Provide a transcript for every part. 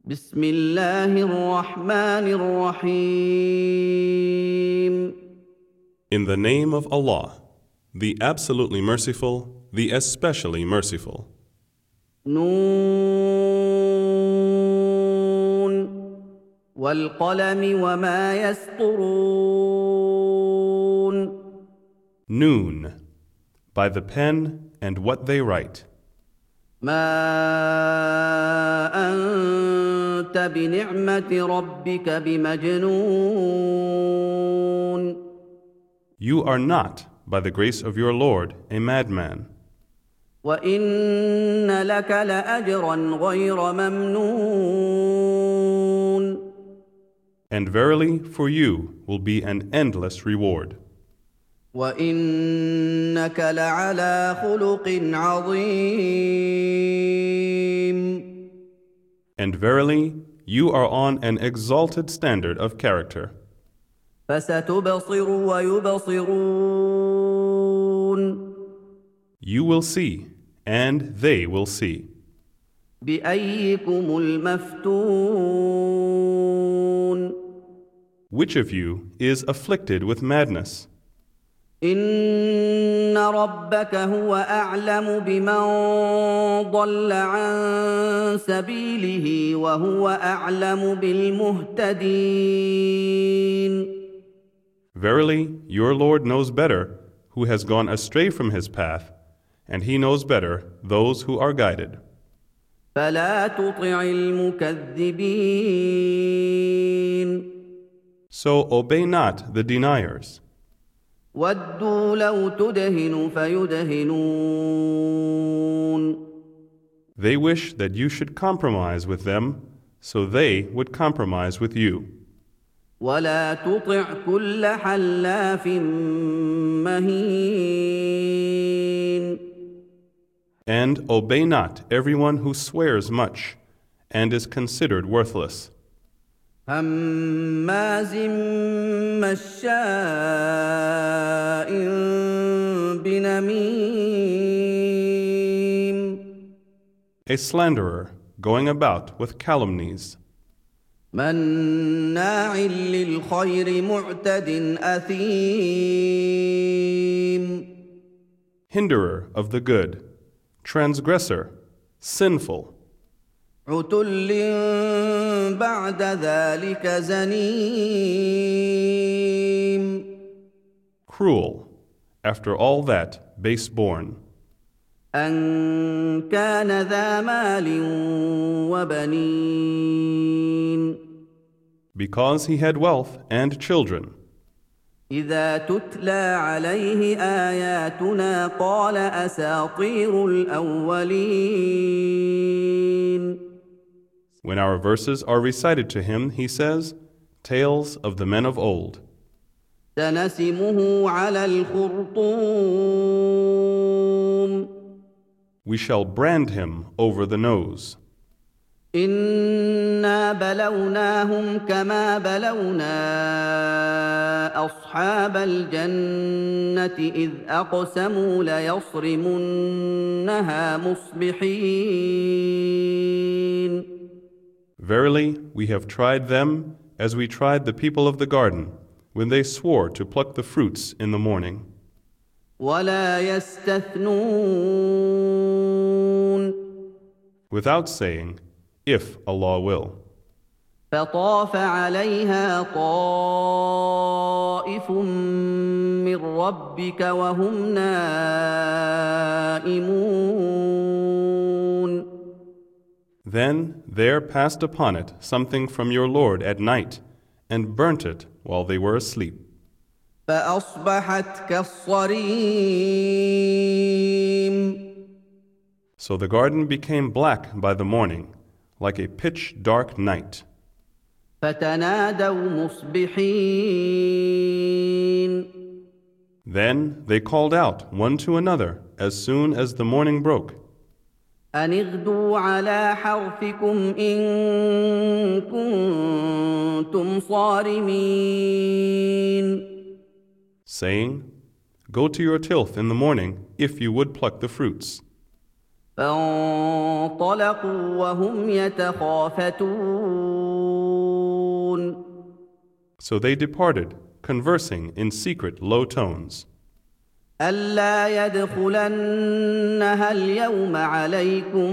بسم الله الرحمن الرحيم In the name of Allah, the absolutely merciful, the especially merciful. نون والقلم وما يسطرون Noon, by the pen and what they write. ما أنت بنعمة ربك بمجنون You are not, by the grace of your Lord, a madman. وإن لك لأجرا غير ممنون And verily, for you will be an endless reward. وإنك لعلى خلق عظيم And verily, you are on an exalted standard of character. فستبصر ويبصرون You will see, and they will see. بأيكم المفتون Which of you is afflicted with madness? إن ربك هو أعلم بمن ضل عن سبيله وهو أعلم بالمهتدين Verily, your Lord knows better who has gone astray from his path, and he knows better those who are guided. فلا تطع المكذبين So obey not the deniers. ودوا لو تدهن فيدهنون They wish that you should compromise with them, so they would compromise with you. ولا تطع كل حلاف مهين And obey not everyone who swears much and is considered worthless, هماز مشاء بنميم a slanderer going about with calumnies, مناع للخير معتد أثيم hinderer of the good, transgressor, sinful, عتل بعد ذلك زنيم cruel, after all that base-born, أن كان ذا مال وبنين because he had wealth and children. إذا تتلى عليه آياتنا قال أساطير الأولين When our verses are recited to him, he says, tales of the men of old. سنسمه على الخرطوم We shall brand him over the nose. إنا بلوناهم كما بلونا أصحاب الجنة إذ أقسموا ليصرمنها مصبحين Verily, we have tried them as we tried the people of the garden when they swore to pluck the fruits in the morning. ولا يستثنون Without saying, if Allah will. فطاف عليها طائف من ربك وهم نائمون Then there passed upon it something from your Lord at night, and burnt it while they were asleep. فأصبحت كالصريم So the garden became black by the morning, like a pitch-dark night. فتنادوا مصبحين Then they called out one to another as soon as the morning broke, أن اغدوا على حرثكم إن كنتم صارمين saying, Go to your tilth in the morning if you would pluck the fruits. فانطلقوا وهم يتخافتون. So they departed, conversing in secret low tones. ألا يدخلنها اليوم عليكم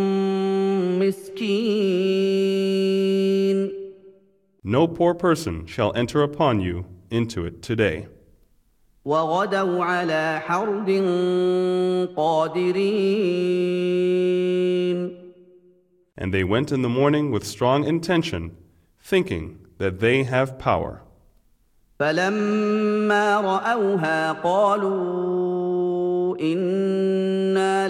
مسكين. No poor person shall enter upon you into it today. وغدوا على حرد قادرين. And they went in the morning with strong intention, thinking that they have power. فلما رأوها قالوا إنا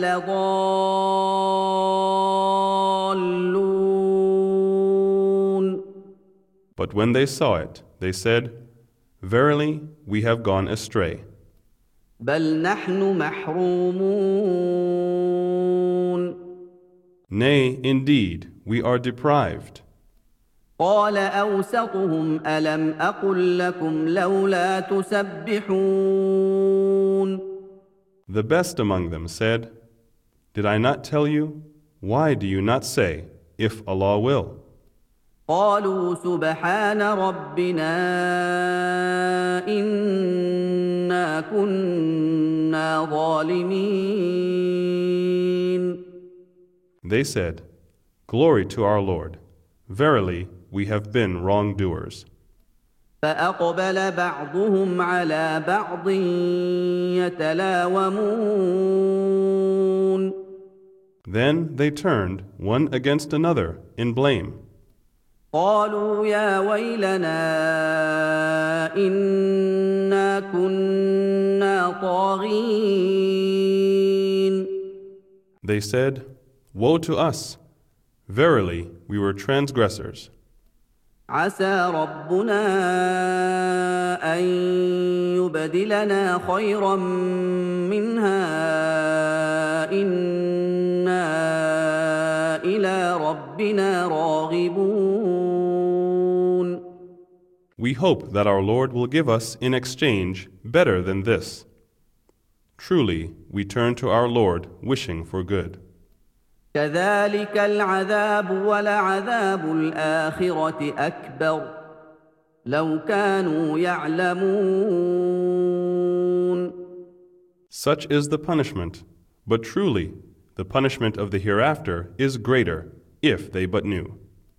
لضالون. But when they saw it, they said, Verily, we have gone astray. بل نحن محرومون. Nay, indeed, we are deprived. قال أوسطهم ألم أقل لكم لولا تسبحون. The best among them said, Did I not tell you? Why do you not say, if Allah will? قالوا سبحان ربنا إنا كنا ظالمين. They said, Glory to our Lord. Verily, we have been wrongdoers. فأقبل بعضهم على بعض يتلاومون. Then they turned one against another in blame. قالوا يا ويلنا إنا كنا طاغين. They said, Woe to us! Verily, we were transgressors. عسى ربنا أن يبدلنا خيرا منها إنا إلى ربنا راغبون. We hope that our Lord will give us in exchange better than this. Truly, we turn to our Lord wishing for good. كذلك العذاب ولعذاب الآخرة أكبر لو كانوا يعلمون. Such is the punishment, but truly, the punishment of the hereafter is greater, if they but knew.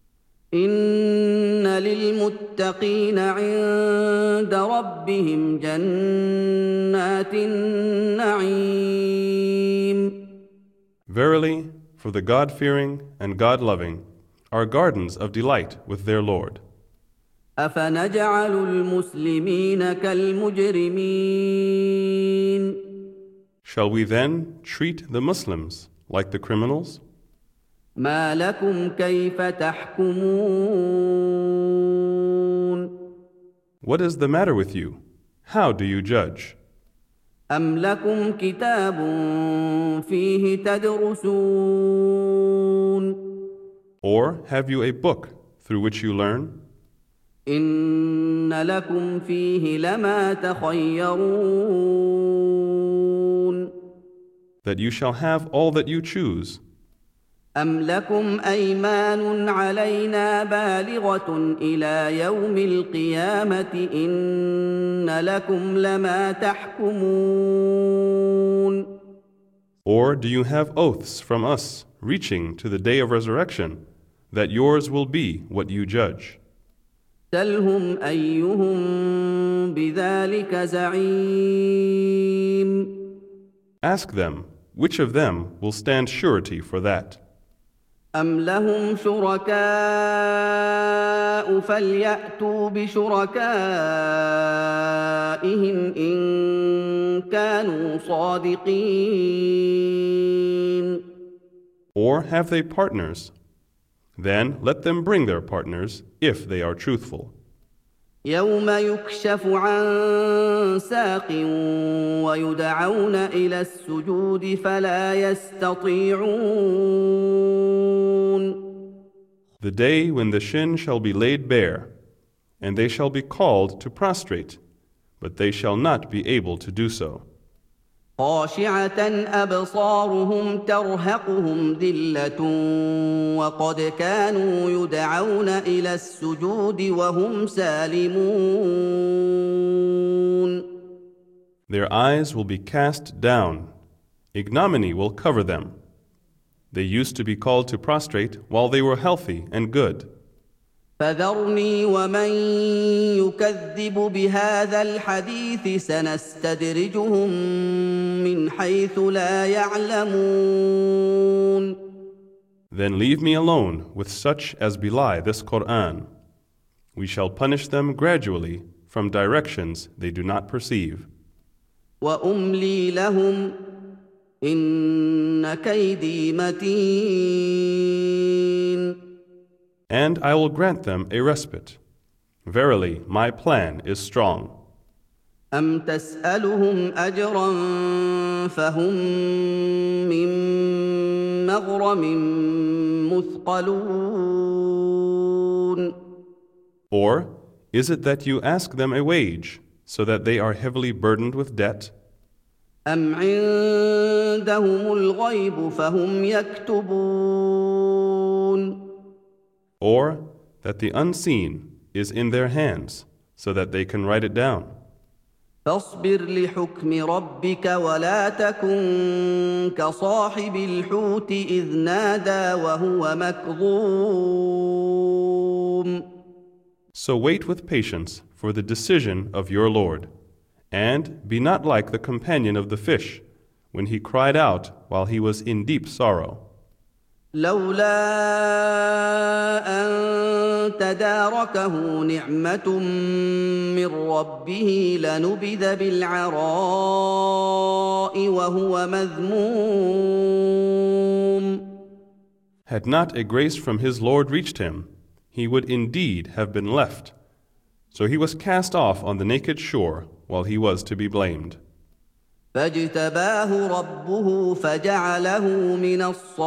إن للمتقين عند ربهم جنات النعيم. Verily, for the God-fearing and God-loving are gardens of delight with their Lord. أفنجعل المسلمين كالمجرمين. Shall we then treat the Muslims like the criminals? ما لكم كيف تحكمون. What is the matter with you? How do you judge? أم لكم كتاب فيه تدرسون. Or have you a book through which you learn? إن لكم فيه لما تخيرون. That you shall have all that you choose. أم لكم أيمان علينا بالغة إلى يوم القيامة إن لكم لما تحكمون. Or do you have oaths from us reaching to the day of resurrection that yours will be what you judge? سلهم أيهم بذلك زعيم. Ask them, which of them will stand surety for that? أم لهم شركاء فليأتوا بشركائهم إن كانوا صادقين. Or have they partners? Then let them bring their partners if they are truthful. يوم يكشف عن ساق ويدعون إلى السجود فلا يستطيعون. The day when the shin shall be laid bare, and they shall be called to prostrate, but they shall not be able to do so. خاشعة أبصارهم ترهقهم ذلة وقد كانوا يدعون إلى السجود وهم سالمون. Their eyes will be cast down. Ignominy will cover them. They used to be called to prostrate while they were healthy and good. فذرني ومن يكذب بهذا الحديث سنستدرجهم من حيث لا يعلمون. Then leave me alone with such as belie this Qur'an. We shall punish them gradually from directions they do not perceive. وأملي لهم إن كيدي متين. And I will grant them a respite. Verily, my plan is strong. أم تسألهم أجرا فهم من مغرم مثقلون. Or is it that you ask them a wage, so that they are heavily burdened with debt? أم عندهم الغيب فهم يكتبون. Or that the unseen is in their hands, so that they can write it down? فاصبر لحكم ربك ولا تكن كصاحب الحوت إذ نادى وهو مكظوم. So wait with patience for the decision of your Lord, and be not like the companion of the fish, when he cried out while he was in deep sorrow. لولا أن تداركه نعمة من ربه لنبذ بالعراء وهو مذموم. Had not a grace from his Lord reached him, he would indeed have been left. So he was cast off on the naked shore while he was to be blamed. فاجتباه ربه فجعله من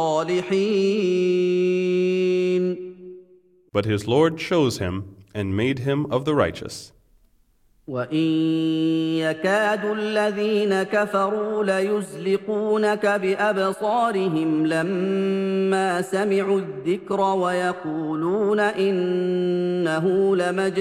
الصالحين. But his Lord chose him and made him of the righteous. وإن يكاد الذين كفروا ليزلقونك بأبصارهم لما سمعوا الذكر ويقولون إنه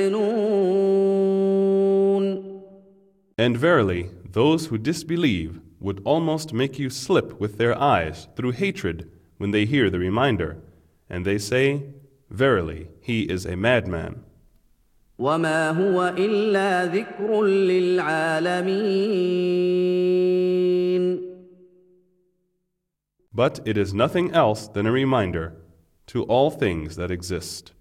لمجنون. And verily, those who disbelieve would almost make you slip with their eyes through hatred when they hear the reminder, and they say, Verily, he is a madman. وما هو إلا ذكر للعالمين. But it is nothing else than a reminder to all things that exist.